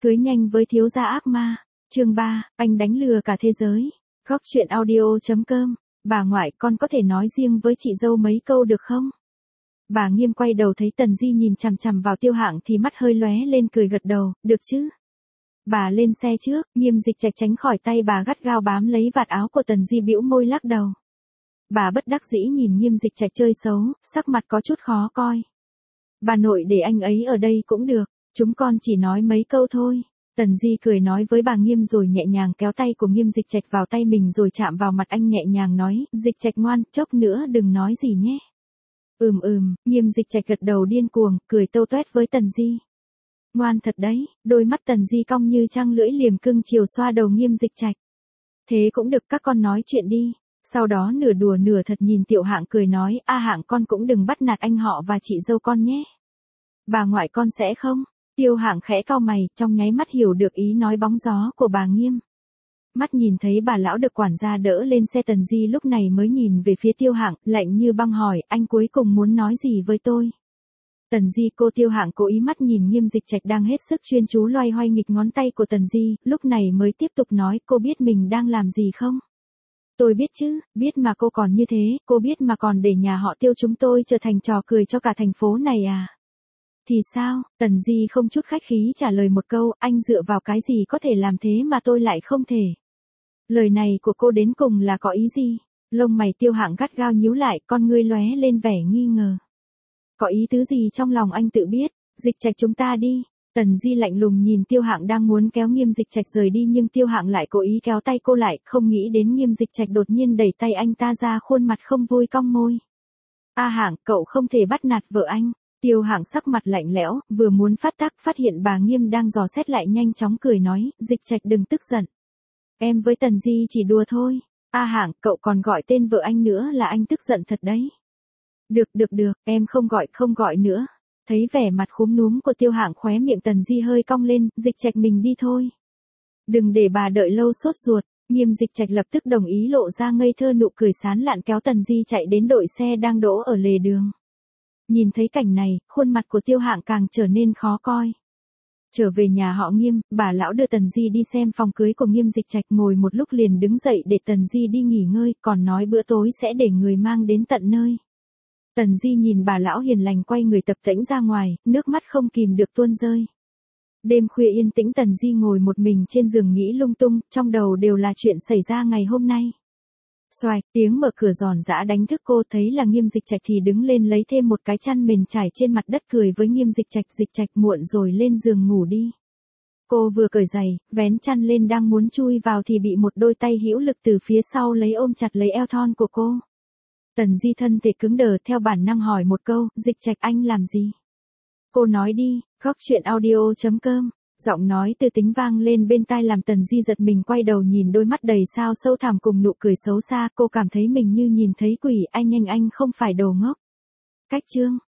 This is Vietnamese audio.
Cưới nhanh với thiếu gia ác ma. Chương 3, anh đánh lừa cả thế giới. Góc chuyện audio.com. Bà ngoại, con có thể nói riêng với chị dâu mấy câu được không? Bà Nghiêm quay đầu thấy Tần Di nhìn chằm chằm vào Tiêu Hạng thì mắt hơi lóe lên cười gật đầu, được chứ? Bà lên xe trước, Nghiêm Dịch Trạch tránh khỏi tay bà gắt gao bám lấy vạt áo của Tần Di bĩu môi lắc đầu. Bà bất đắc dĩ nhìn Nghiêm Dịch Trạch chơi xấu, sắc mặt có chút khó coi. Bà nội để anh ấy ở đây cũng được, chúng con chỉ nói mấy câu thôi. Tần Di cười nói với bà Nghiêm rồi nhẹ nhàng kéo tay của Nghiêm Dịch Trạch vào tay mình rồi chạm vào mặt anh nhẹ nhàng nói, Dịch Trạch ngoan, chốc nữa đừng nói gì nhé. Nghiêm Dịch Trạch gật đầu điên cuồng, cười tâu toét với Tần Di. Ngoan thật đấy, đôi mắt Tần Di cong như trăng lưỡi liềm cưng chiều xoa đầu Nghiêm Dịch Trạch. Thế cũng được, các con nói chuyện đi. Sau đó nửa đùa nửa thật nhìn Tiểu Hạng cười nói, A Hạng con cũng đừng bắt nạt anh họ và chị dâu con nhé. Bà ngoại con sẽ không? Tiêu Hạng khẽ cau mày, trong nháy mắt hiểu được ý nói bóng gió của bà Nghiêm. Mắt nhìn thấy bà lão được quản gia đỡ lên xe, Tần Di lúc này mới nhìn về phía Tiêu Hạng, lạnh như băng hỏi, anh cuối cùng muốn nói gì với tôi? Tần Di, cô Tiêu Hạng cố ý mắt nhìn Nghiêm Dịch Trạch đang hết sức chuyên chú loay hoay nghịch ngón tay của Tần Di, lúc này mới tiếp tục nói, cô biết mình đang làm gì không? Tôi biết chứ, biết mà cô còn như thế, cô biết mà còn để nhà họ Tiêu chúng tôi trở thành trò cười cho cả thành phố này à? Thì sao? Tần Di không chút khách khí trả lời một câu, anh dựa vào cái gì có thể làm thế mà tôi lại không thể? Lời này của cô đến cùng là có ý gì? Lông mày Tiêu Hạng gắt gao nhíu lại, con ngươi lóe lên vẻ nghi ngờ. Có ý tứ gì trong lòng anh tự biết, Dịch Trạch chúng ta đi. Tần Di lạnh lùng nhìn Tiêu Hạng đang muốn kéo Nghiêm Dịch Trạch rời đi nhưng Tiêu Hạng lại cố ý kéo tay cô lại, không nghĩ đến Nghiêm Dịch Trạch đột nhiên đẩy tay anh ta ra, khuôn mặt không vui cong môi. A Hạng, cậu không thể bắt nạt vợ anh. Tiêu Hạng sắc mặt lạnh lẽo, vừa muốn phát tác phát hiện bà Nghiêm đang dò xét lại nhanh chóng cười nói, Dịch Trạch đừng tức giận. Em với Tần Di chỉ đùa thôi. A Hạng, cậu còn gọi tên vợ anh nữa là anh tức giận thật đấy. Được, em không gọi nữa. Thấy vẻ mặt khúm núm của Tiêu Hạng, khóe miệng Tần Di hơi cong lên, Dịch Trạch mình đi thôi. Đừng để bà đợi lâu sốt ruột. Nghiêm Dịch Trạch lập tức đồng ý, lộ ra ngây thơ nụ cười sán lạn kéo Tần Di chạy đến đội xe đang đỗ ở lề đường. Nhìn thấy cảnh này, khuôn mặt của Tiêu Hạng càng trở nên khó coi. Trở về nhà họ Nghiêm, bà lão đưa Tần Di đi xem phòng cưới của Nghiêm Dịch Trạch, ngồi một lúc liền đứng dậy để Tần Di đi nghỉ ngơi, còn nói bữa tối sẽ để người mang đến tận nơi. Tần Di nhìn bà lão hiền lành quay người tập tễnh ra ngoài, nước mắt không kìm được tuôn rơi. Đêm khuya yên tĩnh, Tần Di ngồi một mình trên giường nghĩ lung tung, trong đầu đều là chuyện xảy ra ngày hôm nay. Xoài, tiếng mở cửa giòn giã đánh thức cô, thấy là Nghiêm Dịch Trạch thì đứng lên lấy thêm một cái chăn mền trải trên mặt đất cười với Nghiêm Dịch Trạch muộn rồi lên giường ngủ đi. Cô vừa cởi giày, vén chăn lên đang muốn chui vào thì bị một đôi tay hữu lực từ phía sau lấy ôm chặt lấy eo thon của cô. Tần Di thân thể cứng đờ, theo bản năng hỏi một câu, Dịch Trạch anh làm gì? Cô nói đi. Góc chuyện audio.com. Giọng nói từ tính vang lên bên tai làm Tần Di giật mình, quay đầu nhìn đôi mắt đầy sao sâu thẳm cùng nụ cười xấu xa, cô cảm thấy mình như nhìn thấy quỷ, anh không phải đồ ngốc. Cách chương